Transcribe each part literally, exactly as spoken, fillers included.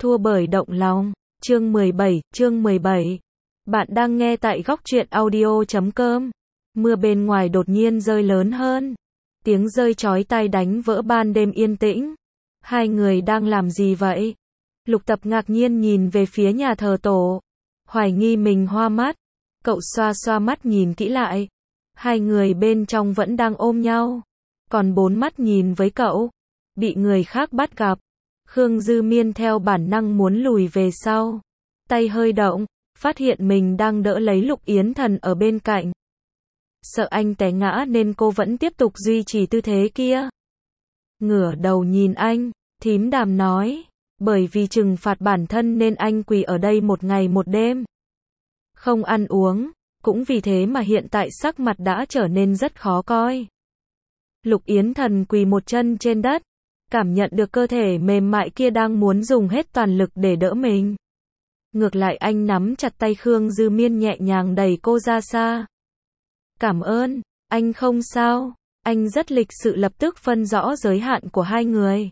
Thua bởi động lòng. Chương mười bảy, chương mười bảy. Bạn đang nghe tại góc truyện audio chấm com. Mưa bên ngoài đột nhiên rơi lớn hơn. Tiếng rơi chói tai đánh vỡ ban đêm yên tĩnh. Hai người đang làm gì vậy? Lục Tập ngạc nhiên nhìn về phía nhà thờ tổ. Hoài nghi mình hoa mắt. Cậu xoa xoa mắt nhìn kỹ lại. Hai người bên trong vẫn đang ôm nhau. Còn bốn mắt nhìn với cậu. Bị người khác bắt gặp. Khương Dư Miên theo bản năng muốn lùi về sau. Tay hơi động, phát hiện mình đang đỡ lấy Lục Yến Thần ở bên cạnh. Sợ anh té ngã nên cô vẫn tiếp tục duy trì tư thế kia. Ngửa đầu nhìn anh, thím Đàm nói, bởi vì trừng phạt bản thân nên anh quỳ ở đây một ngày một đêm. Không ăn uống, cũng vì thế mà hiện tại sắc mặt đã trở nên rất khó coi. Lục Yến Thần quỳ một chân trên đất, cảm nhận được cơ thể mềm mại kia đang muốn dùng hết toàn lực để đỡ mình. Ngược lại anh nắm chặt tay Khương Dư Miên nhẹ nhàng đẩy cô ra xa. Cảm ơn, anh không sao. Anh rất lịch sự lập tức phân rõ giới hạn của hai người.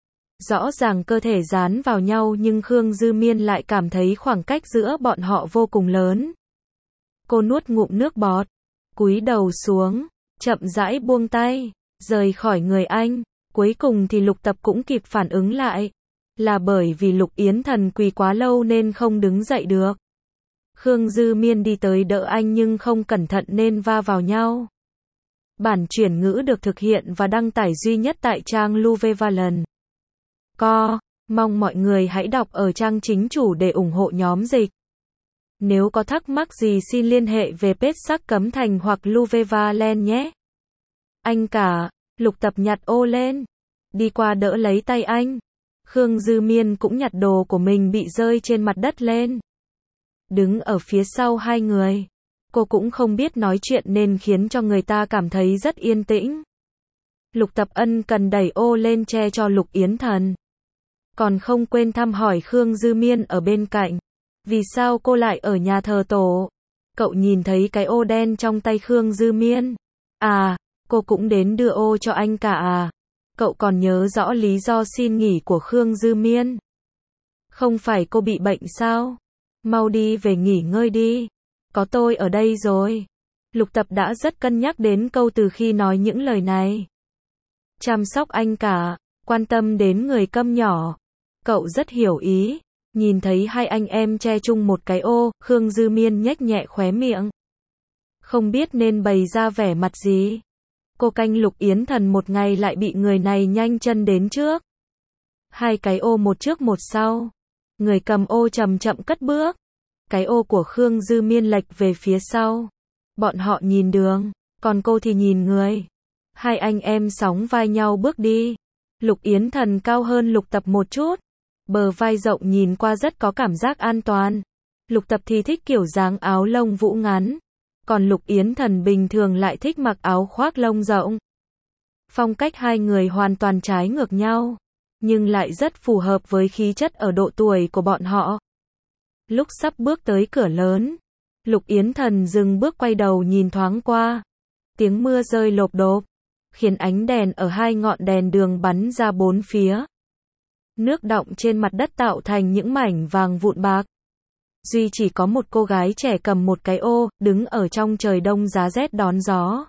Rõ ràng cơ thể dán vào nhau nhưng Khương Dư Miên lại cảm thấy khoảng cách giữa bọn họ vô cùng lớn. Cô nuốt ngụm nước bọt, cúi đầu xuống, chậm rãi buông tay, rời khỏi người anh. Cuối cùng thì Lục Tập cũng kịp phản ứng lại. Là bởi vì Lục Yến Thần quỳ quá lâu nên không đứng dậy được. Khương Dư Miên đi tới đỡ anh nhưng không cẩn thận nên va vào nhau. Bản chuyển ngữ được thực hiện và đăng tải duy nhất tại trang Luvevalon. Co, mong mọi người hãy đọc ở trang chính chủ để ủng hộ nhóm dịch. Nếu có thắc mắc gì xin liên hệ về page Sắc Cấm Thành hoặc Luvevalon nhé. Anh cả, Lục Tập nhặt ô lên, đi qua đỡ lấy tay anh. Khương Dư Miên cũng nhặt đồ của mình bị rơi trên mặt đất lên. Đứng ở phía sau hai người, cô cũng không biết nói chuyện nên khiến cho người ta cảm thấy rất yên tĩnh. Lục Tập ân cần đẩy ô lên che cho Lục Yến Thần. Còn không quên thăm hỏi Khương Dư Miên ở bên cạnh. Vì sao cô lại ở nhà thờ tổ? Cậu nhìn thấy cái ô đen trong tay Khương Dư Miên. À, cô cũng đến đưa ô cho anh cả à? Cậu còn nhớ rõ lý do xin nghỉ của Khương Dư Miên. Không phải cô bị bệnh sao? Mau đi về nghỉ ngơi đi. Có tôi ở đây rồi. Lục Tập đã rất cân nhắc đến câu từ khi nói những lời này. Chăm sóc anh cả, quan tâm đến người câm nhỏ. Cậu rất hiểu ý. Nhìn thấy hai anh em che chung một cái ô, Khương Dư Miên nhếch nhẹ khóe miệng. Không biết nên bày ra vẻ mặt gì. Cô canh Lục Yến Thần một ngày lại bị người này nhanh chân đến trước. Hai cái ô một trước một sau. Người cầm ô chậm chậm cất bước. Cái ô của Khương Dư Miên lệch về phía sau. Bọn họ nhìn đường, còn cô thì nhìn người. Hai anh em sóng vai nhau bước đi. Lục Yến Thần cao hơn Lục Tập một chút. Bờ vai rộng nhìn qua rất có cảm giác an toàn. Lục Tập thì thích kiểu dáng áo lông vũ ngắn. Còn Lục Yến Thần bình thường lại thích mặc áo khoác lông rộng. Phong cách hai người hoàn toàn trái ngược nhau, nhưng lại rất phù hợp với khí chất ở độ tuổi của bọn họ. Lúc sắp bước tới cửa lớn, Lục Yến Thần dừng bước quay đầu nhìn thoáng qua. Tiếng mưa rơi lộp đốp, khiến ánh đèn ở hai ngọn đèn đường bắn ra bốn phía. Nước đọng trên mặt đất tạo thành những mảnh vàng vụn bạc. Duy chỉ có một cô gái trẻ cầm một cái ô, đứng ở trong trời đông giá rét đón gió.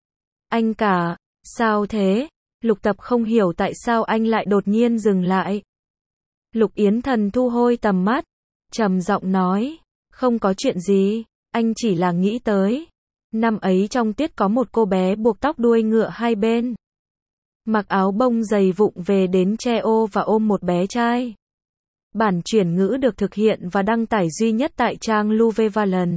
Anh cả, sao thế? Lục Tập không hiểu tại sao anh lại đột nhiên dừng lại. Lục Yến Thần thu hôi tầm mắt, trầm giọng nói, không có chuyện gì, anh chỉ là nghĩ tới. Năm ấy trong tiết có một cô bé buộc tóc đuôi ngựa hai bên. Mặc áo bông dày vụng về đến che ô và ôm một bé trai. Bản chuyển ngữ được thực hiện và đăng tải duy nhất tại trang Luvevalon.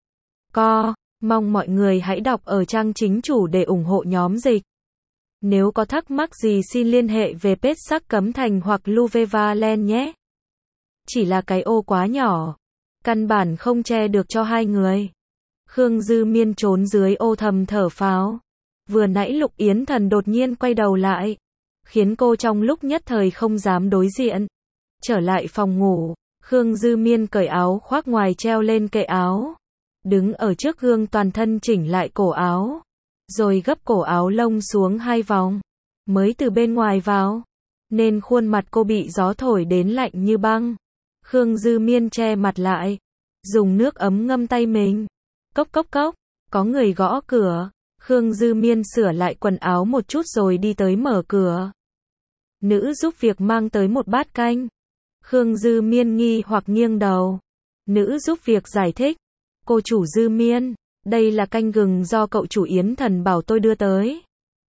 Co, mong mọi người hãy đọc ở trang chính chủ để ủng hộ nhóm dịch. Nếu có thắc mắc gì xin liên hệ về page Sắc Cấm Thành hoặc Luvevalon nhé. Chỉ là cái ô quá nhỏ, căn bản không che được cho hai người. Khương Dư Miên trốn dưới ô thầm thở phào. Vừa nãy Lục Yến Thần đột nhiên quay đầu lại, khiến cô trong lúc nhất thời không dám đối diện. Trở lại phòng ngủ, Khương Dư Miên cởi áo khoác ngoài treo lên kệ áo. Đứng ở trước gương toàn thân chỉnh lại cổ áo. Rồi gấp cổ áo lông xuống hai vòng. Mới từ bên ngoài vào. nên khuôn mặt cô bị gió thổi đến lạnh như băng. Khương Dư Miên che mặt lại, dùng nước ấm ngâm tay mình. Cốc cốc cốc, có người gõ cửa. Khương Dư Miên sửa lại quần áo một chút rồi đi tới mở cửa. Nữ giúp việc mang tới một bát canh. Khương Dư Miên nghi hoặc nghiêng đầu. Nữ giúp việc giải thích. Cô chủ Dư Miên, đây là canh gừng do cậu chủ Yến Thần bảo tôi đưa tới.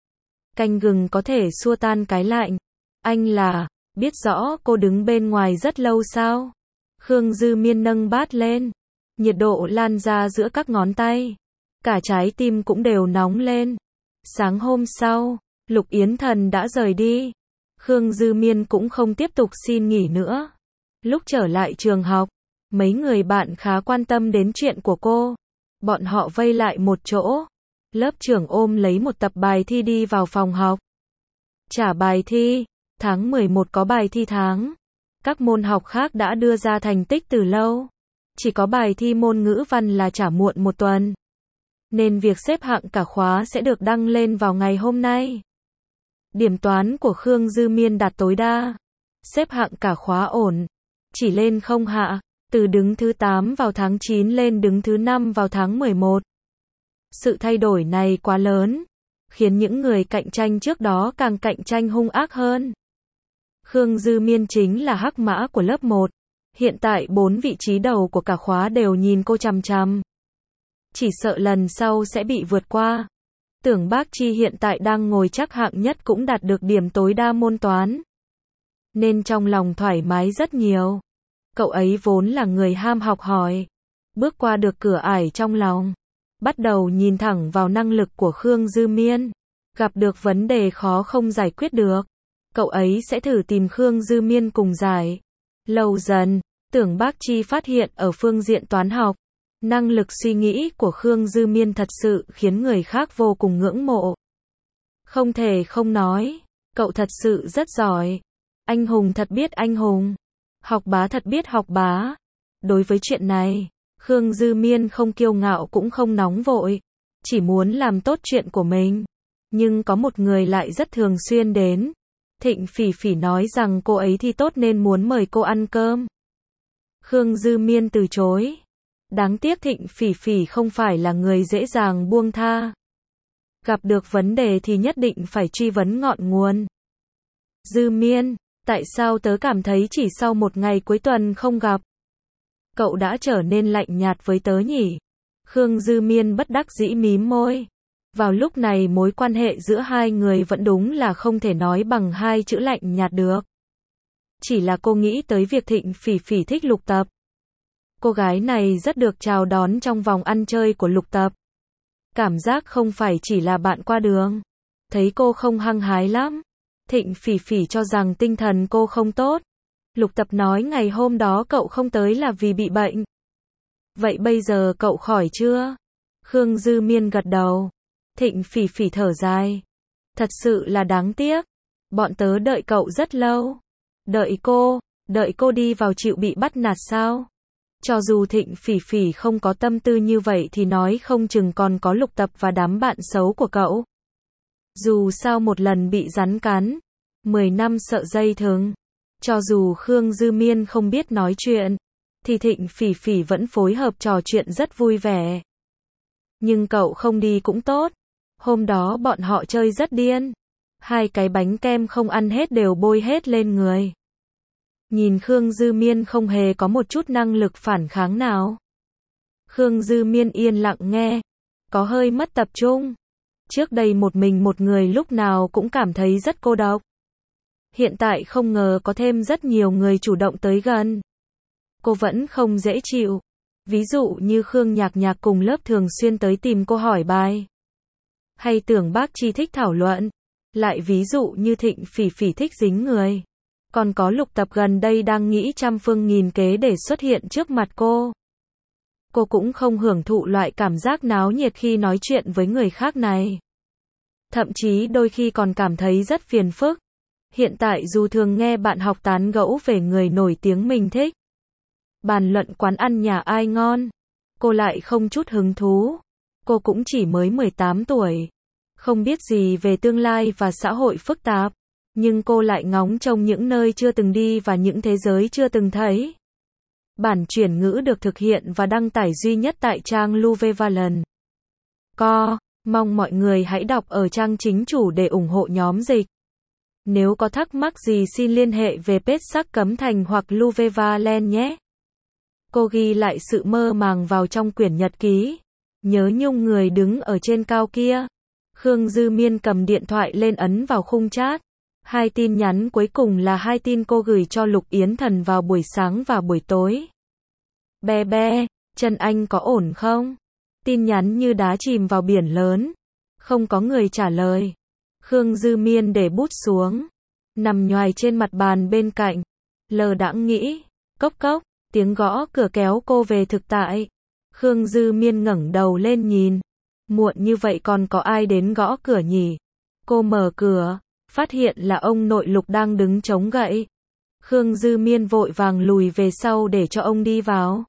Canh gừng có thể xua tan cái lạnh. Anh là, biết rõ cô đứng bên ngoài rất lâu sao? Khương Dư Miên nâng bát lên. Nhiệt độ lan ra giữa các ngón tay. Cả trái tim cũng đều nóng lên. Sáng hôm sau, Lục Yến Thần đã rời đi. Khương Dư Miên cũng không tiếp tục xin nghỉ nữa. Lúc trở lại trường học, mấy người bạn khá quan tâm đến chuyện của cô. Bọn họ vây lại một chỗ. Lớp trưởng ôm lấy một tập bài thi đi vào phòng học. Trả bài thi, tháng mười một có bài thi tháng. Các môn học khác đã đưa ra thành tích từ lâu. Chỉ có bài thi môn ngữ văn là trả muộn một tuần. Nên việc xếp hạng cả khóa sẽ được đăng lên vào ngày hôm nay. Điểm toán của Khương Dư Miên đạt tối đa. Xếp hạng cả khóa ổn. Chỉ lên không hạ. Từ đứng thứ tám vào tháng chín lên đứng thứ năm vào tháng mười một. Sự thay đổi này quá lớn. Khiến những người cạnh tranh trước đó càng cạnh tranh hung ác hơn. Khương Dư Miên chính là hắc mã của lớp một. Hiện tại bốn vị trí đầu của cả khóa đều nhìn cô chằm chằm. Chỉ sợ lần sau sẽ bị vượt qua. Tưởng Bác Chi hiện tại đang ngồi chắc hạng nhất cũng đạt được điểm tối đa môn toán. Nên trong lòng thoải mái rất nhiều. Cậu ấy vốn là người ham học hỏi. Bước qua được cửa ải trong lòng. Bắt đầu nhìn thẳng vào năng lực của Khương Dư Miên. Gặp được vấn đề khó không giải quyết được. Cậu ấy sẽ thử tìm Khương Dư Miên cùng giải. Lâu dần, Tưởng Bác Chi phát hiện ở phương diện toán học. Năng lực suy nghĩ của Khương Dư Miên thật sự khiến người khác vô cùng ngưỡng mộ. Không thể không nói, cậu thật sự rất giỏi. Anh hùng thật biết anh hùng. Học bá thật biết học bá. Đối với chuyện này, Khương Dư Miên không kiêu ngạo cũng không nóng vội. Chỉ muốn làm tốt chuyện của mình. Nhưng có một người lại rất thường xuyên đến. Thịnh Phỉ Phỉ nói rằng cô ấy thi tốt nên muốn mời cô ăn cơm. Khương Dư Miên từ chối. Đáng tiếc Thịnh Phỉ Phỉ không phải là người dễ dàng buông tha. Gặp được vấn đề thì nhất định phải truy vấn ngọn nguồn. Dư Miên, tại sao tớ cảm thấy chỉ sau một ngày cuối tuần không gặp, cậu đã trở nên lạnh nhạt với tớ nhỉ? Khương Dư Miên bất đắc dĩ mím môi. Vào lúc này mối quan hệ giữa hai người vẫn đúng là không thể nói bằng hai chữ lạnh nhạt được. Chỉ là cô nghĩ tới việc Thịnh Phỉ Phỉ thích Lục Tập. Cô gái này rất được chào đón trong vòng ăn chơi của Lục Tập. Cảm giác không phải chỉ là bạn qua đường. Thấy cô không hăng hái lắm. Thịnh Phỉ Phỉ cho rằng tinh thần cô không tốt. Lục Tập nói ngày hôm đó cậu không tới là vì bị bệnh. Vậy bây giờ cậu khỏi chưa? Khương Dư Miên gật đầu. Thịnh Phỉ Phỉ thở dài. Thật sự là đáng tiếc. Bọn tớ đợi cậu rất lâu. Đợi cô, đợi cô đi vào chịu bị bắt nạt sao? Cho dù Thịnh Phỉ Phỉ không có tâm tư như vậy thì nói không chừng còn có Lục Tập và đám bạn xấu của cậu. Dù sao một lần bị rắn cắn, mười năm sợ dây thừng. Cho dù Khương Dư Miên không biết nói chuyện, thì Thịnh Phỉ Phỉ vẫn phối hợp trò chuyện rất vui vẻ. Nhưng cậu không đi cũng tốt. Hôm đó bọn họ chơi rất điên. Hai cái bánh kem không ăn hết đều bôi hết lên người. Nhìn Khương Dư Miên không hề có một chút năng lực phản kháng nào. Khương Dư Miên yên lặng nghe. Có hơi mất tập trung. Trước đây một mình một người lúc nào cũng cảm thấy rất cô độc. Hiện tại không ngờ có thêm rất nhiều người chủ động tới gần. Cô vẫn không dễ chịu. Ví dụ như Khương Nhạc Nhạc cùng lớp thường xuyên tới tìm cô hỏi bài. Hay Tưởng Bác Chi thích thảo luận. Lại ví dụ như Thịnh Phỉ Phỉ thích dính người. Còn có Lục Tập gần đây đang nghĩ trăm phương nghìn kế để xuất hiện trước mặt cô. Cô cũng không hưởng thụ loại cảm giác náo nhiệt khi nói chuyện với người khác này. Thậm chí đôi khi còn cảm thấy rất phiền phức. Hiện tại dù thường nghe bạn học tán gẫu về người nổi tiếng mình thích, bàn luận quán ăn nhà ai ngon, cô lại không chút hứng thú. Cô cũng chỉ mới mười tám tuổi, không biết gì về tương lai và xã hội phức tạp. Nhưng cô lại ngóng trông những nơi chưa từng đi và những thế giới chưa từng thấy. Bản chuyển ngữ được thực hiện và đăng tải duy nhất tại trang Luvevalon. Co. Mong mọi người hãy đọc ở trang chính chủ để ủng hộ nhóm dịch. Nếu có thắc mắc gì xin liên hệ về page Sắc Cấm Thành hoặc Luvevalon nhé. Cô ghi lại sự mơ màng vào trong quyển nhật ký. Nhớ nhung người đứng ở trên cao kia. Khương Dư Miên cầm điện thoại lên ấn vào khung chat. Hai tin nhắn cuối cùng là hai tin cô gửi cho Lục Yến Thần vào buổi sáng và buổi tối. Be be, chân anh có ổn không? Tin nhắn như đá chìm vào biển lớn. Không có người trả lời. Khương Dư Miên để bút xuống. Nằm nhoài trên mặt bàn bên cạnh. Lờ đãng nghĩ. Cốc cốc, tiếng gõ cửa kéo cô về thực tại. Khương Dư Miên ngẩng đầu lên nhìn. Muộn như vậy còn có ai đến gõ cửa nhỉ? Cô mở cửa, phát hiện là ông nội Lục đang đứng chống gậy. Khương Dư Miên vội vàng lùi về sau để cho ông đi vào.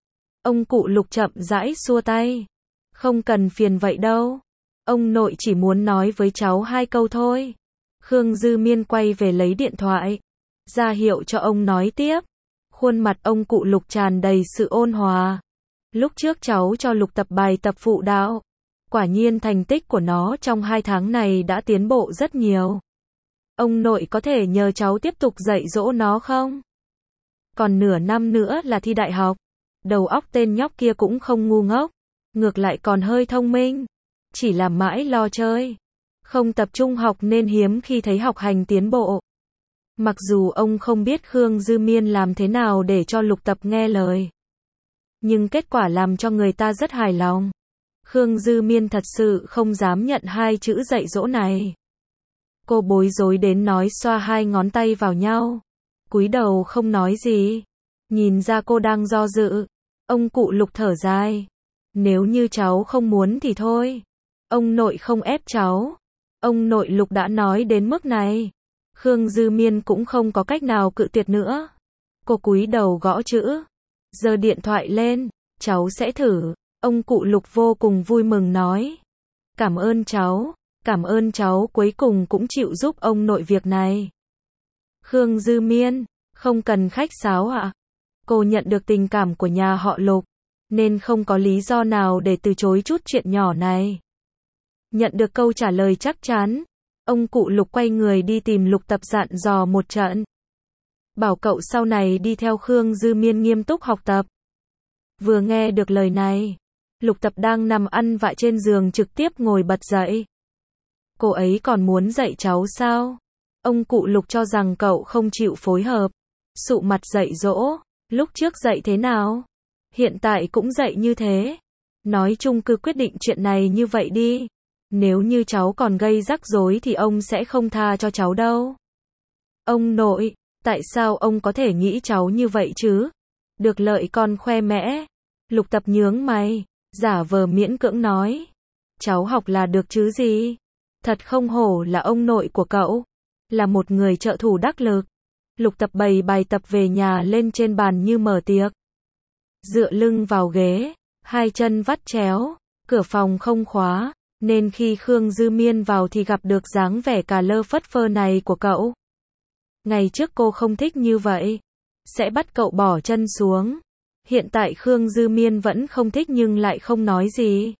Ông cụ Lục chậm rãi xua tay. Không cần phiền vậy đâu. Ông nội chỉ muốn nói với cháu hai câu thôi. Khương Dư Miên quay về lấy điện thoại. Ra hiệu cho ông nói tiếp. Khuôn mặt ông cụ Lục tràn đầy sự ôn hòa. Lúc trước cháu cho Lục tập bài tập phụ đạo. Quả nhiên thành tích của nó trong hai tháng này đã tiến bộ rất nhiều. Ông nội có thể nhờ cháu tiếp tục dạy dỗ nó không? Còn nửa năm nữa là thi đại học. Đầu óc tên nhóc kia cũng không ngu ngốc. Ngược lại còn hơi thông minh. Chỉ là mãi lo chơi. Không tập trung học nên hiếm khi thấy học hành tiến bộ. Mặc dù ông không biết Khương Dư Miên làm thế nào để cho Lục tập nghe lời. Nhưng kết quả làm cho người ta rất hài lòng. Khương Dư Miên thật sự không dám nhận hai chữ dạy dỗ này. Cô bối rối đến nói xoa hai ngón tay vào nhau. Cúi đầu không nói gì. Nhìn ra cô đang do dự. Ông cụ Lục thở dài. Nếu như cháu không muốn thì thôi. Ông nội không ép cháu. Ông nội Lục đã nói đến mức này. Khương Dư Miên cũng không có cách nào cự tuyệt nữa. Cô cúi đầu gõ chữ. Giơ điện thoại lên. Cháu sẽ thử. Ông cụ Lục vô cùng vui mừng nói. Cảm ơn cháu. Cảm ơn cháu cuối cùng cũng chịu giúp ông nội việc này. Khương Dư Miên. Không cần khách sáo ạ. Cô nhận được tình cảm của nhà họ Lục. Nên không có lý do nào để từ chối chút chuyện nhỏ này. Nhận được câu trả lời chắc chắn. Ông cụ Lục quay người đi tìm Lục Tập dặn dò một trận. Bảo cậu sau này đi theo Khương Dư Miên nghiêm túc học tập. Vừa nghe được lời này. Lục Tập đang nằm ăn vạ trên giường trực tiếp ngồi bật dậy. Cô ấy còn muốn dạy cháu sao? Ông cụ Lục cho rằng cậu không chịu phối hợp. Sụ mặt dạy dỗ. Lúc trước dạy thế nào? Hiện tại cũng dạy như thế. Nói chung cứ quyết định chuyện này như vậy đi. Nếu như cháu còn gây rắc rối thì ông sẽ không tha cho cháu đâu. Ông nội, tại sao ông có thể nghĩ cháu như vậy chứ? Được lợi con khoe mẽ. Lục Tập nhướng mày, giả vờ miễn cưỡng nói. Cháu học là được chứ gì? Thật không hổ là ông nội của cậu. Là một người trợ thủ đắc lực. Lục Tập bày bài tập về nhà lên trên bàn như mở tiệc. Dựa lưng vào ghế, hai chân vắt chéo, cửa phòng không khóa, nên khi Khương Dư Miên vào thì gặp được dáng vẻ cà lơ phất phơ này của cậu. Ngày trước cô không thích như vậy, sẽ bắt cậu bỏ chân xuống. Hiện tại Khương Dư Miên vẫn không thích nhưng lại không nói gì.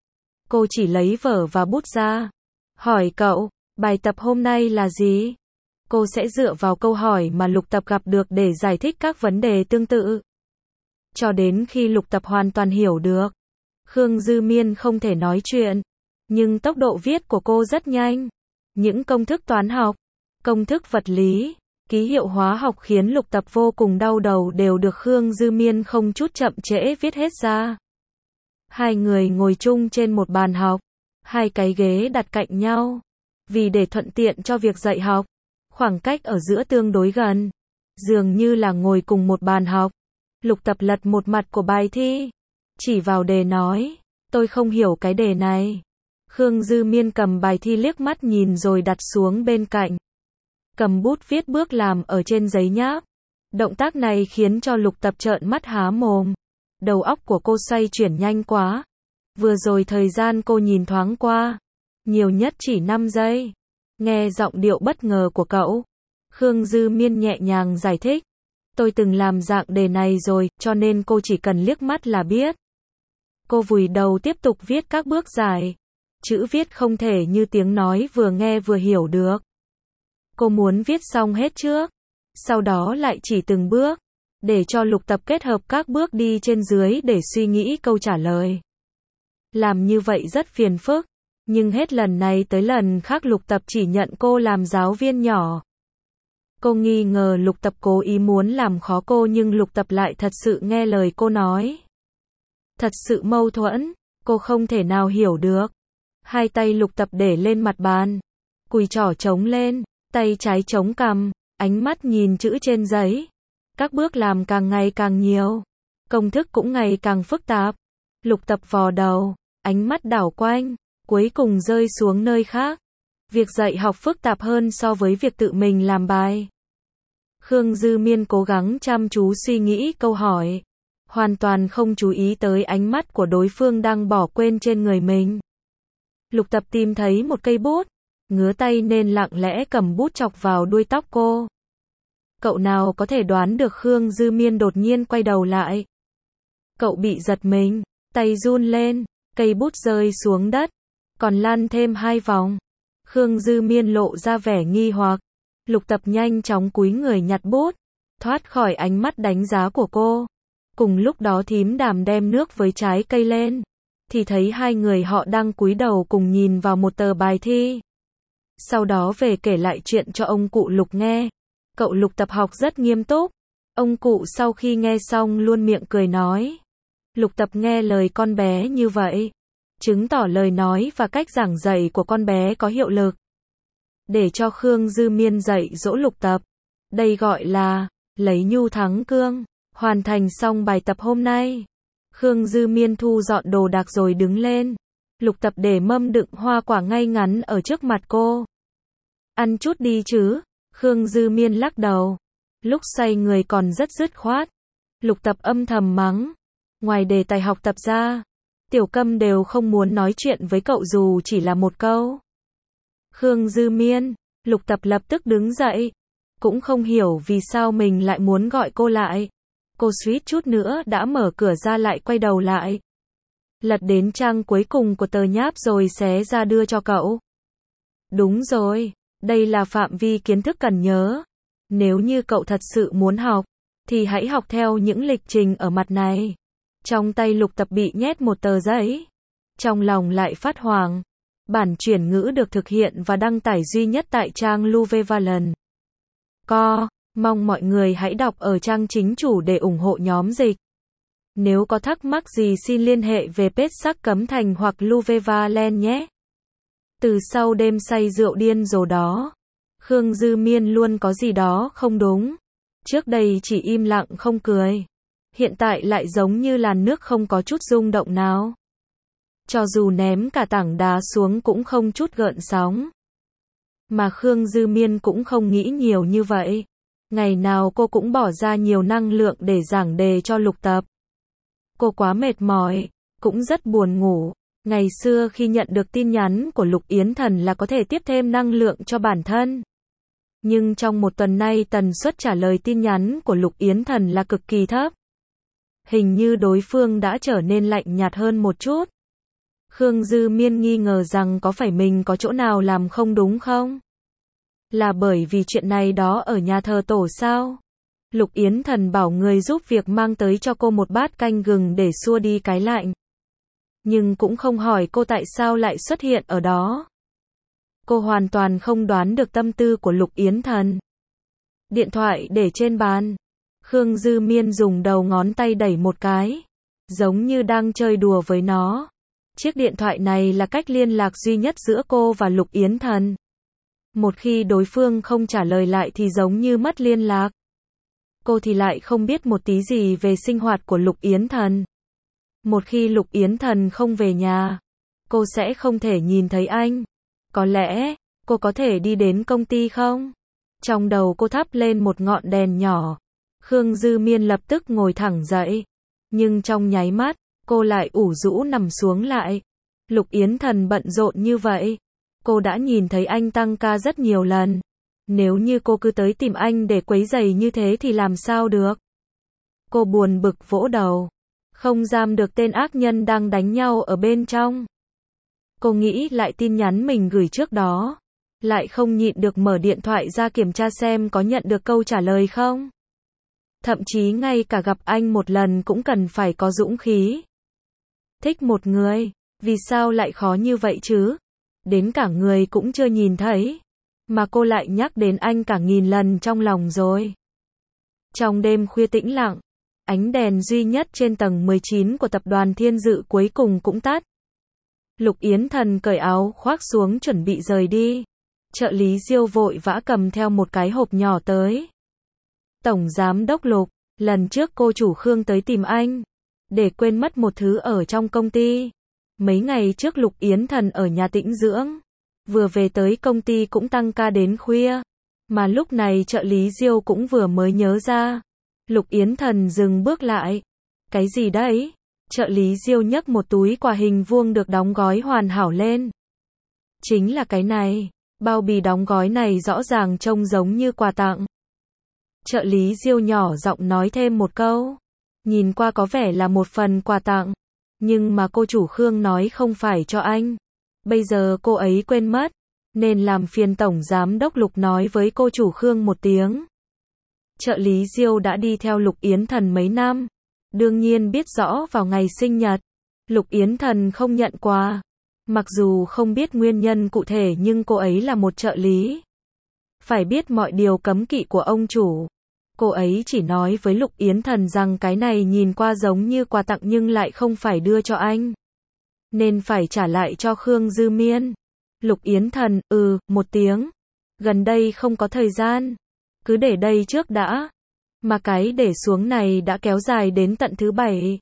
Cô chỉ lấy vở và bút ra, hỏi cậu, bài tập hôm nay là gì? Cô sẽ dựa vào câu hỏi mà Lục Tập gặp được để giải thích các vấn đề tương tự. Cho đến khi Lục Tập hoàn toàn hiểu được. Khương Dư Miên không thể nói chuyện. Nhưng tốc độ viết của cô rất nhanh. Những công thức toán học, công thức vật lý, ký hiệu hóa học khiến Lục Tập vô cùng đau đầu đều được Khương Dư Miên không chút chậm trễ viết hết ra. Hai người ngồi chung trên một bàn học. Hai cái ghế đặt cạnh nhau. Vì để thuận tiện cho việc dạy học. Khoảng cách ở giữa tương đối gần. Dường như là ngồi cùng một bàn học. Lục Tập lật một mặt của bài thi. Chỉ vào đề nói. Tôi không hiểu cái đề này. Khương Dư Miên cầm bài thi liếc mắt nhìn rồi đặt xuống bên cạnh. Cầm bút viết bước làm ở trên giấy nháp. Động tác này khiến cho Lục Tập trợn mắt há mồm. Đầu óc của cô xoay chuyển nhanh quá. Vừa rồi thời gian cô nhìn thoáng qua. Nhiều nhất chỉ năm giây. Nghe giọng điệu bất ngờ của cậu, Khương Dư Miên nhẹ nhàng giải thích. Tôi từng làm dạng đề này rồi, cho nên cô chỉ cần liếc mắt là biết. Cô vùi đầu tiếp tục viết các bước giải. Chữ viết không thể như tiếng nói vừa nghe vừa hiểu được. Cô muốn viết xong hết trước, sau đó lại chỉ từng bước, để cho Lục Tập kết hợp các bước đi trên dưới để suy nghĩ câu trả lời. Làm như vậy rất phiền phức, nhưng hết lần này tới lần khác Lục Tập chỉ nhận cô làm giáo viên nhỏ. Cô nghi ngờ Lục Tập cố ý muốn làm khó cô, nhưng Lục Tập lại thật sự nghe lời cô nói. Thật sự mâu thuẫn, cô không thể nào hiểu được. Hai tay Lục Tập để lên mặt bàn, cùi trỏ chống lên, tay trái chống cằm, ánh mắt nhìn chữ trên giấy. Các bước làm càng ngày càng nhiều, công thức cũng ngày càng phức tạp. Lục Tập vò đầu, ánh mắt đảo quanh, cuối cùng rơi xuống nơi khác. Việc dạy học phức tạp hơn so với việc tự mình làm bài. Khương Dư Miên cố gắng chăm chú suy nghĩ câu hỏi, hoàn toàn không chú ý tới ánh mắt của đối phương đang bỏ quên trên người mình. Lục Tập tìm thấy một cây bút, ngứa tay nên lặng lẽ cầm bút chọc vào đuôi tóc cô. Cậu nào có thể đoán được Khương Dư Miên đột nhiên quay đầu lại. Cậu bị giật mình, tay run lên, cây bút rơi xuống đất, còn lăn thêm hai vòng. Khương Dư Miên lộ ra vẻ nghi hoặc. Lục Tập nhanh chóng cúi người nhặt bút, thoát khỏi ánh mắt đánh giá của cô. Cùng lúc đó Thím Đàm đem nước với trái cây lên, thì thấy hai người họ đang cúi đầu cùng nhìn vào một tờ bài thi. Sau đó về kể lại chuyện cho ông cụ Lục nghe. Cậu Lục Tập học rất nghiêm túc. Ông cụ sau khi nghe xong luôn miệng cười nói. Lục Tập nghe lời con bé như vậy, chứng tỏ lời nói và cách giảng dạy của con bé có hiệu lực. Để cho Khương Dư Miên dạy dỗ Lục Tập. Đây gọi là lấy nhu thắng cương. Hoàn thành xong bài tập hôm nay, Khương Dư Miên thu dọn đồ đạc rồi đứng lên. Lục Tập để mâm đựng hoa quả ngay ngắn ở trước mặt cô. Ăn chút đi chứ. Khương Dư Miên lắc đầu. Lúc xoay người còn rất dứt khoát. Lục Tập âm thầm mắng. Ngoài đề tài học tập ra, Tiểu Câm đều không muốn nói chuyện với cậu dù chỉ là một câu. Khương Dư Miên, Lục Tập lập tức đứng dậy. Cũng không hiểu vì sao mình lại muốn gọi cô lại. Cô suýt chút nữa đã mở cửa ra lại quay đầu lại. Lật đến trang cuối cùng của tờ nháp rồi xé ra đưa cho cậu. Đúng rồi, đây là phạm vi kiến thức cần nhớ. Nếu như cậu thật sự muốn học, thì hãy học theo những lịch trình ở mặt này. Trong tay Lục Tập bị nhét một tờ giấy. Trong lòng lại phát hoảng. Bản chuyển ngữ được thực hiện và đăng tải duy nhất tại trang Luvevalent. Co. Mong mọi người hãy đọc ở trang chính chủ để ủng hộ nhóm dịch. Nếu có thắc mắc gì xin liên hệ về page Sắc Cấm Thành hoặc Luvevalent nhé. Từ sau đêm say rượu điên rồ đó, Khương Dư Miên luôn có gì đó không đúng. Trước đây chỉ im lặng không cười. Hiện tại lại giống như làn nước không có chút rung động nào. Cho dù ném cả tảng đá xuống cũng không chút gợn sóng. Mà Khương Dư Miên cũng không nghĩ nhiều như vậy. Ngày nào cô cũng bỏ ra nhiều năng lượng để giảng đề cho Lục Tập. Cô quá mệt mỏi, cũng rất buồn ngủ. Ngày xưa khi nhận được tin nhắn của Lục Yến Thần là có thể tiếp thêm năng lượng cho bản thân. Nhưng trong một tuần nay tần suất trả lời tin nhắn của Lục Yến Thần là cực kỳ thấp. Hình như đối phương đã trở nên lạnh nhạt hơn một chút. Khương Dư Miên nghi ngờ rằng có phải mình có chỗ nào làm không đúng không? Là bởi vì chuyện này đó ở nhà thờ tổ sao? Lục Yến Thần bảo người giúp việc mang tới cho cô một bát canh gừng để xua đi cái lạnh. Nhưng cũng không hỏi cô tại sao lại xuất hiện ở đó. Cô hoàn toàn không đoán được tâm tư của Lục Yến Thần. Điện thoại để trên bàn. Khương Dư Miên dùng đầu ngón tay đẩy một cái, giống như đang chơi đùa với nó. Chiếc điện thoại này là cách liên lạc duy nhất giữa cô và Lục Yến Thần. Một khi đối phương không trả lời lại thì giống như mất liên lạc. Cô thì lại không biết một tí gì về sinh hoạt của Lục Yến Thần. Một khi Lục Yến Thần không về nhà, cô sẽ không thể nhìn thấy anh. Có lẽ, cô có thể đi đến công ty không? Trong đầu cô thắp lên một ngọn đèn nhỏ. Khương Dư Miên lập tức ngồi thẳng dậy. Nhưng trong nháy mắt, cô lại ủ rũ nằm xuống lại. Lục Yến Thần bận rộn như vậy. Cô đã nhìn thấy anh tăng ca rất nhiều lần. Nếu như cô cứ tới tìm anh để quấy rầy như thế thì làm sao được? Cô buồn bực vỗ đầu. Không giam được tên ác nhân đang đánh nhau ở bên trong. Cô nghĩ lại tin nhắn mình gửi trước đó. Lại không nhịn được mở điện thoại ra kiểm tra xem có nhận được câu trả lời không. Thậm chí ngay cả gặp anh một lần cũng cần phải có dũng khí. Thích một người, vì sao lại khó như vậy chứ? Đến cả người cũng chưa nhìn thấy. Mà cô lại nhắc đến anh cả nghìn lần trong lòng rồi. Trong đêm khuya tĩnh lặng, ánh đèn duy nhất trên tầng mười chín của tập đoàn Thiên Dự cuối cùng cũng tắt. Lục Yến Thần cởi áo khoác xuống chuẩn bị rời đi. Trợ lý Diêu vội vã cầm theo một cái hộp nhỏ tới. Tổng giám đốc Lục, lần trước cô chủ Khương tới tìm anh, để quên mất một thứ ở trong công ty. Mấy ngày trước Lục Yến Thần ở nhà tĩnh dưỡng, vừa về tới công ty cũng tăng ca đến khuya. Mà lúc này trợ lý Diêu cũng vừa mới nhớ ra. Lục Yến Thần dừng bước lại. Cái gì đấy? Trợ lý Diêu nhấc một túi quà hình vuông được đóng gói hoàn hảo lên. Chính là cái này. Bao bì đóng gói này rõ ràng trông giống như quà tặng. Trợ lý Diêu nhỏ giọng nói thêm một câu. Nhìn qua có vẻ là một phần quà tặng. Nhưng mà cô chủ Khương nói không phải cho anh. Bây giờ cô ấy quên mất. Nên làm phiền tổng giám đốc Lục nói với cô chủ Khương một tiếng. Trợ lý Diêu đã đi theo Lục Yến Thần mấy năm. Đương nhiên biết rõ vào ngày sinh nhật, Lục Yến Thần không nhận quà. Mặc dù không biết nguyên nhân cụ thể nhưng cô ấy là một trợ lý. Phải biết mọi điều cấm kỵ của ông chủ. Cô ấy chỉ nói với Lục Yến Thần rằng cái này nhìn qua giống như quà tặng nhưng lại không phải đưa cho anh. Nên phải trả lại cho Khương Dư Miên. Lục Yến Thần, ừ, một tiếng. Gần đây không có thời gian. Cứ để đây trước đã. Mà cái để xuống này đã kéo dài đến tận thứ bảy.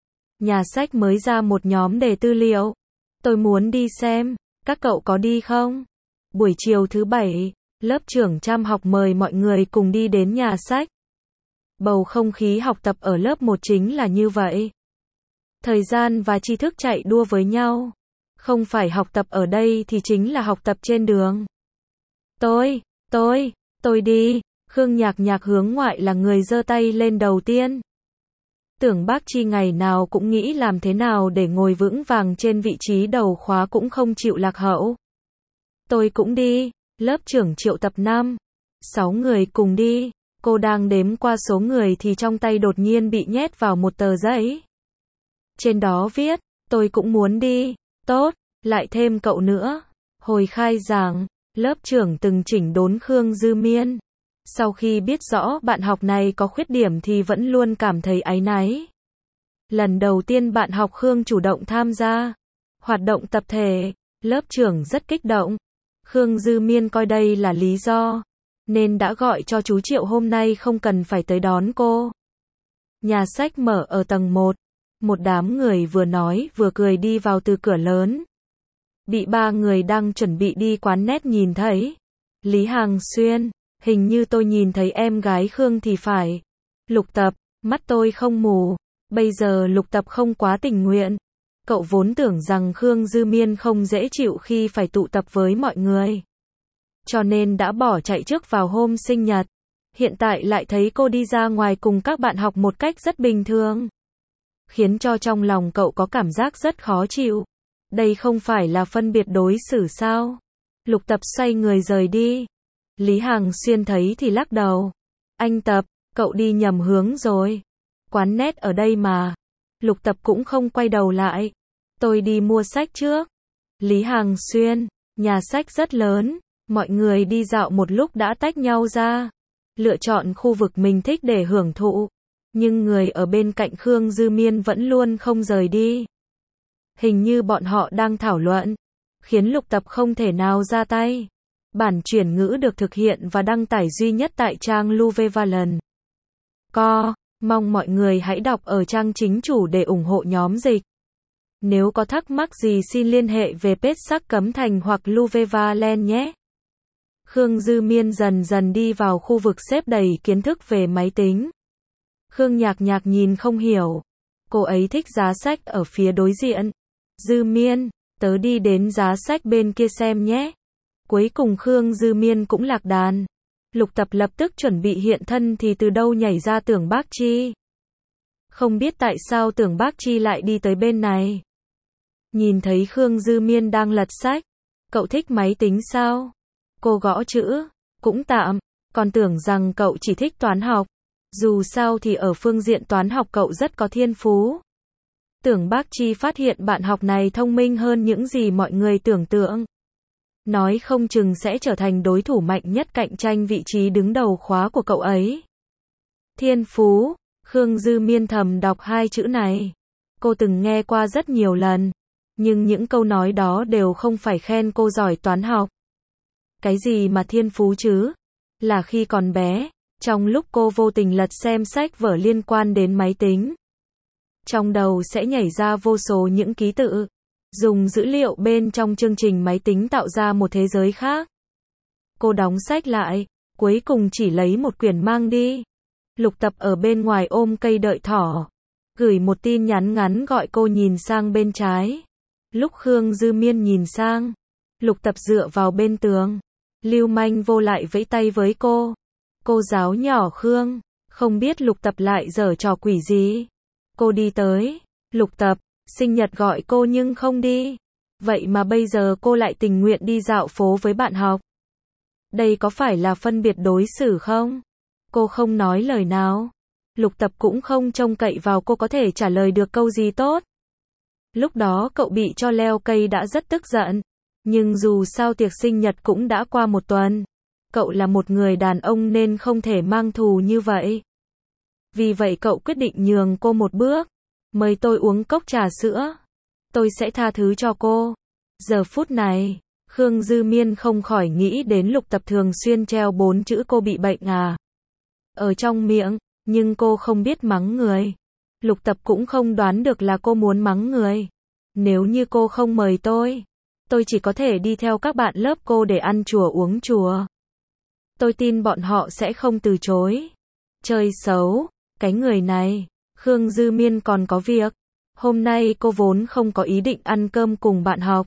Nhà sách mới ra một nhóm đề tư liệu. Tôi muốn đi xem. Các cậu có đi không? Buổi chiều thứ bảy, lớp trưởng Cham học mời mọi người cùng đi đến nhà sách. Bầu không khí học tập ở lớp một chính là như vậy. Thời gian và tri thức chạy đua với nhau. Không phải học tập ở đây thì chính là học tập trên đường. Tôi, tôi, tôi đi. Khương Nhạc Nhạc hướng ngoại là người giơ tay lên đầu tiên. Tưởng bác Chi ngày nào cũng nghĩ làm thế nào để ngồi vững vàng trên vị trí đầu khóa cũng không chịu lạc hậu. Tôi cũng đi. Lớp trưởng triệu tập năm, sáu người cùng đi. Cô đang đếm qua số người thì trong tay đột nhiên bị nhét vào một tờ giấy. Trên đó viết, tôi cũng muốn đi. Tốt, lại thêm cậu nữa. Hồi khai giảng, lớp trưởng từng chỉnh đốn Khương Dư Miên. Sau khi biết rõ bạn học này có khuyết điểm thì vẫn luôn cảm thấy áy náy. Lần đầu tiên bạn học Khương chủ động tham gia hoạt động tập thể, lớp trưởng rất kích động. Khương Dư Miên coi đây là lý do, nên đã gọi cho chú Triệu hôm nay không cần phải tới đón cô. Nhà sách mở ở tầng một. Một đám người vừa nói vừa cười đi vào từ cửa lớn. Bị ba người đang chuẩn bị đi quán net nhìn thấy. Lý Hàng Xuyên, hình như tôi nhìn thấy em gái Khương thì phải. Lục Tập, mắt tôi không mù. Bây giờ Lục Tập không quá tình nguyện. Cậu vốn tưởng rằng Khương Dư Miên không dễ chịu khi phải tụ tập với mọi người. Cho nên đã bỏ chạy trước vào hôm sinh nhật. Hiện tại lại thấy cô đi ra ngoài cùng các bạn học một cách rất bình thường. Khiến cho trong lòng cậu có cảm giác rất khó chịu. Đây không phải là phân biệt đối xử sao? Lục Tập xoay người rời đi. Lý Hàng Xuyên thấy thì lắc đầu. Anh Tập, cậu đi nhầm hướng rồi. Quán net ở đây mà. Lục Tập cũng không quay đầu lại. Tôi đi mua sách trước. Lý Hàng Xuyên, nhà sách rất lớn. Mọi người đi dạo một lúc đã tách nhau ra. Lựa chọn khu vực mình thích để hưởng thụ. Nhưng người ở bên cạnh Khương Dư Miên vẫn luôn không rời đi. Hình như bọn họ đang thảo luận. Khiến Lục Tập không thể nào ra tay. Bản chuyển ngữ được thực hiện và đăng tải duy nhất tại trang Luvevalon. Co. Mong mọi người hãy đọc ở trang chính chủ để ủng hộ nhóm dịch. Nếu có thắc mắc gì xin liên hệ về page Sắc Cấm Thành hoặc Luvevalon nhé. Khương Dư Miên dần dần đi vào khu vực xếp đầy kiến thức về máy tính. Khương Nhạc Nhạc nhìn không hiểu. Cô ấy thích giá sách ở phía đối diện. Dư Miên, Tớ đi đến giá sách bên kia xem nhé. Cuối cùng Khương Dư Miên cũng lạc đàn. Lục Tập lập tức chuẩn bị hiện thân thì từ đâu nhảy ra Tưởng Bác Chi. Không biết tại sao Tưởng Bác Chi lại đi tới bên này. Nhìn thấy Khương Dư Miên đang lật sách. Cậu thích máy tính sao? Cô gõ chữ. Cũng tạm. Còn tưởng rằng cậu chỉ thích toán học. Dù sao thì ở phương diện toán học cậu rất có thiên phú. Tưởng Bác Chi phát hiện bạn học này thông minh hơn những gì mọi người tưởng tượng. Nói không chừng sẽ trở thành đối thủ mạnh nhất cạnh tranh vị trí đứng đầu khóa của cậu ấy. Thiên phú. Khương Dư Miên thầm đọc hai chữ này. Cô từng nghe qua rất nhiều lần. Nhưng những câu nói đó đều không phải khen cô giỏi toán học. Cái gì mà thiên phú chứ? Là khi còn bé, trong lúc cô vô tình lật xem sách vở liên quan đến máy tính. Trong đầu sẽ nhảy ra vô số những ký tự. Dùng dữ liệu bên trong chương trình máy tính tạo ra một thế giới khác. Cô đóng sách lại, cuối cùng chỉ lấy một quyển mang đi. Lục Tập ở bên ngoài ôm cây đợi thỏ. Gửi một tin nhắn ngắn gọi cô nhìn sang bên trái. Lúc Khương Dư Miên nhìn sang, Lục Tập dựa vào bên tường. Lưu manh vô lại vẫy tay với cô. Cô giáo nhỏ Khương, không biết Lục Tập lại giở trò quỷ gì. Cô đi tới. Lục Tập, sinh nhật gọi cô nhưng không đi. Vậy mà bây giờ cô lại tình nguyện đi dạo phố với bạn học. Đây có phải là phân biệt đối xử không? Cô không nói lời nào. Lục Tập cũng không trông cậy vào cô có thể trả lời được câu gì tốt. Lúc đó cậu bị cho leo cây đã rất tức giận. Nhưng dù sao tiệc sinh nhật cũng đã qua một tuần. Cậu là một người đàn ông nên không thể mang thù như vậy. Vì vậy cậu quyết định nhường cô một bước. Mời tôi uống cốc trà sữa. Tôi sẽ tha thứ cho cô. Giờ phút này, Khương Dư Miên không khỏi nghĩ đến Lục Tập thường xuyên treo bốn chữ cô bị bệnh à. Ở trong miệng, nhưng cô không biết mắng người. Lục Tập cũng không đoán được là cô muốn mắng người. Nếu như cô không mời tôi, tôi chỉ có thể đi theo các bạn lớp cô để ăn chùa uống chùa. Tôi tin bọn họ sẽ không từ chối. Chơi xấu, cái người này. Khương Dư Miên còn có việc. Hôm nay cô vốn không có ý định ăn cơm cùng bạn học.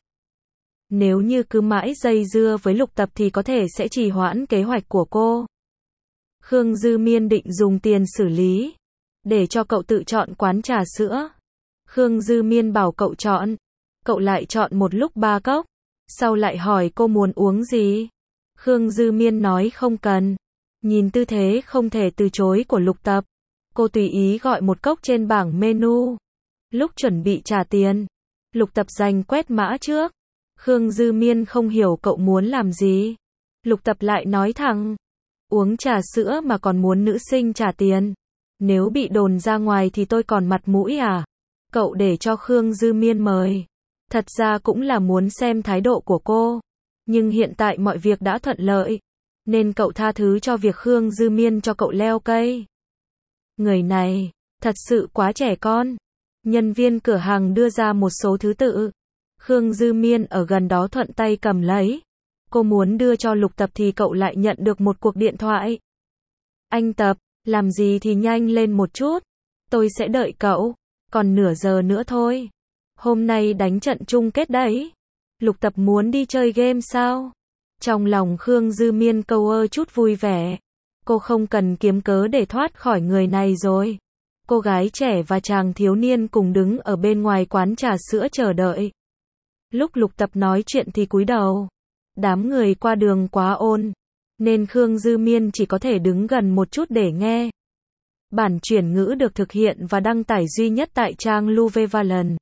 Nếu như cứ mãi dây dưa với Lục Tập thì có thể sẽ trì hoãn kế hoạch của cô. Khương Dư Miên định dùng tiền xử lý. Để cho cậu tự chọn quán trà sữa. Khương Dư Miên bảo cậu chọn. Cậu lại chọn một lúc ba cốc. Sau lại hỏi cô muốn uống gì. Khương Dư Miên nói không cần. Nhìn tư thế không thể từ chối của Lục Tập. Cô tùy ý gọi một cốc trên bảng menu. Lúc chuẩn bị trả tiền, Lục Tập giành quét mã trước. Khương Dư Miên không hiểu cậu muốn làm gì. Lục Tập lại nói thẳng. Uống trà sữa mà còn muốn nữ sinh trả tiền. Nếu bị đồn ra ngoài thì tôi còn mặt mũi à? Cậu để cho Khương Dư Miên mời. Thật ra cũng là muốn xem thái độ của cô. Nhưng hiện tại mọi việc đã thuận lợi. Nên cậu tha thứ cho việc Khương Dư Miên cho cậu leo cây. Người này, thật sự quá trẻ con. Nhân viên cửa hàng đưa ra một số thứ tự. Khương Dư Miên ở gần đó thuận tay cầm lấy. Cô muốn đưa cho Lục Tập thì cậu lại nhận được một cuộc điện thoại. Anh Tập, làm gì thì nhanh lên một chút. Tôi sẽ đợi cậu. Còn nửa giờ nữa thôi. Hôm nay đánh trận chung kết đấy. Lục Tập muốn đi chơi game sao? Trong lòng Khương Dư Miên câu ơ chút vui vẻ. Cô không cần kiếm cớ để thoát khỏi người này rồi. Cô gái trẻ và chàng thiếu niên cùng đứng ở bên ngoài quán trà sữa chờ đợi. Lúc Lục Tập nói chuyện thì cúi đầu. Đám người qua đường quá ồn, nên Khương Dư Miên chỉ có thể đứng gần một chút để nghe. Bản chuyển ngữ được thực hiện và đăng tải duy nhất tại trang Luvevalon.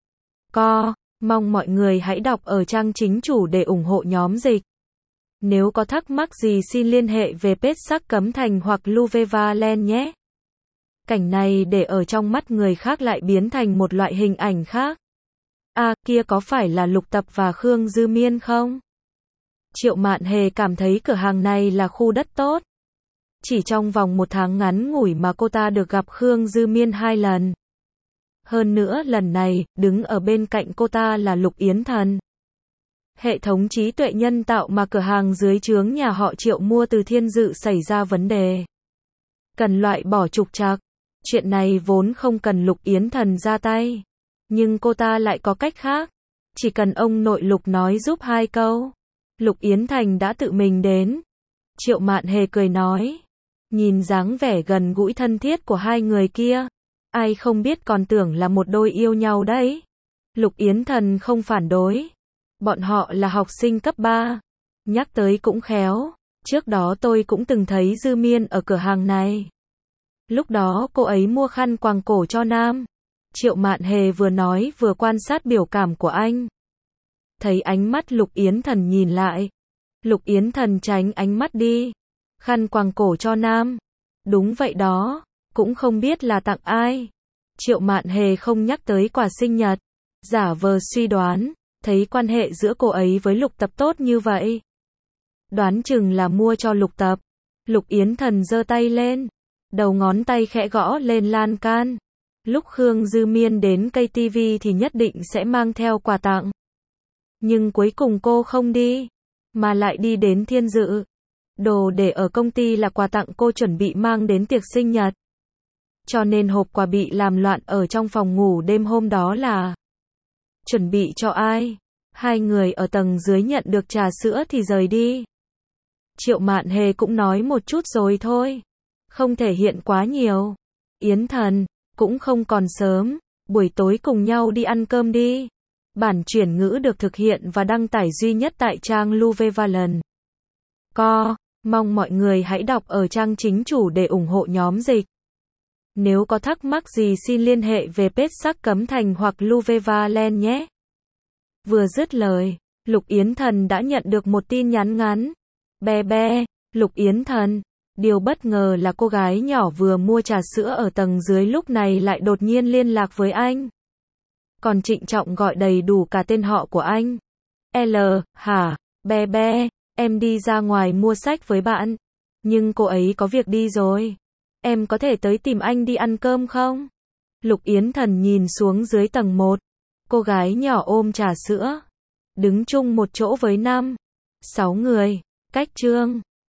Co, mong mọi người hãy đọc ở trang chính chủ để ủng hộ nhóm dịch. Nếu có thắc mắc gì xin liên hệ về page Sắc Cấm Thành hoặc Luvevalon nhé. Cảnh này để ở trong mắt người khác lại biến thành một loại hình ảnh khác. À, kia có phải là Lục Tập và Khương Dư Miên không? Triệu Mạn Hề cảm thấy cửa hàng này là khu đất tốt. Chỉ trong vòng một tháng ngắn ngủi mà cô ta được gặp Khương Dư Miên hai lần. Hơn nữa lần này, đứng ở bên cạnh cô ta là Lục Yến Thần. Hệ thống trí tuệ nhân tạo mà cửa hàng dưới trướng nhà họ Triệu mua từ Thiên Dự xảy ra vấn đề. Cần loại bỏ trục trặc. Chuyện này vốn không cần Lục Yến Thần ra tay. Nhưng cô ta lại có cách khác. Chỉ cần ông nội Lục nói giúp hai câu. Lục Yến Thành đã tự mình đến. Triệu Mạn Hề cười nói. Nhìn dáng vẻ gần gũi thân thiết của hai người kia. Ai không biết còn tưởng là một đôi yêu nhau đấy. Lục Yến Thần không phản đối. Bọn họ là học sinh cấp ba. Nhắc tới cũng khéo. Trước đó tôi cũng từng thấy Dư Miên ở cửa hàng này. Lúc đó cô ấy mua khăn quàng cổ cho Nam. Triệu Mạn Hề vừa nói vừa quan sát biểu cảm của anh. Thấy ánh mắt Lục Yến Thần nhìn lại. Lục Yến Thần tránh ánh mắt đi. Khăn quàng cổ cho Nam. Đúng vậy đó. Cũng không biết là tặng ai. Triệu Mạn Hề không nhắc tới quà sinh nhật. Giả vờ suy đoán. Thấy quan hệ giữa cô ấy với Lục Tập tốt như vậy. Đoán chừng là mua cho Lục Tập. Lục Yến Thần giơ tay lên. Đầu ngón tay khẽ gõ lên lan can. Lúc Khương Dư Miên đến ca tê vê thì nhất định sẽ mang theo quà tặng. Nhưng cuối cùng cô không đi. Mà lại đi đến Thiên Dự. Đồ để ở công ty là quà tặng cô chuẩn bị mang đến tiệc sinh nhật. Cho nên hộp quà bị làm loạn ở trong phòng ngủ đêm hôm đó là chuẩn bị cho ai? Hai người ở tầng dưới nhận được trà sữa thì rời đi. Triệu Mạn Hề cũng nói một chút rồi thôi. Không thể hiện quá nhiều. Yến Thần, cũng không còn sớm. Buổi tối cùng nhau đi ăn cơm đi. Bản chuyển ngữ được thực hiện và đăng tải duy nhất tại trang Luvevalon. Co. Mong mọi người hãy đọc ở trang chính chủ để ủng hộ nhóm dịch. Nếu có thắc mắc gì xin liên hệ về page Sắc Cấm Thành hoặc Luvevalon nhé. Vừa dứt lời, Lục Yến Thần đã nhận được một tin nhắn ngắn. Be be, Lục Yến Thần. Điều bất ngờ là cô gái nhỏ vừa mua trà sữa ở tầng dưới lúc này lại đột nhiên liên lạc với anh. Còn trịnh trọng gọi đầy đủ cả tên họ của anh. L, hả, be be, em đi ra ngoài mua sách với bạn. Nhưng cô ấy có việc đi rồi. Em có thể tới tìm anh đi ăn cơm không? Lục Yến Thần nhìn xuống dưới tầng một. Cô gái nhỏ ôm trà sữa. Đứng chung một chỗ với năm, sáu người. Cách chương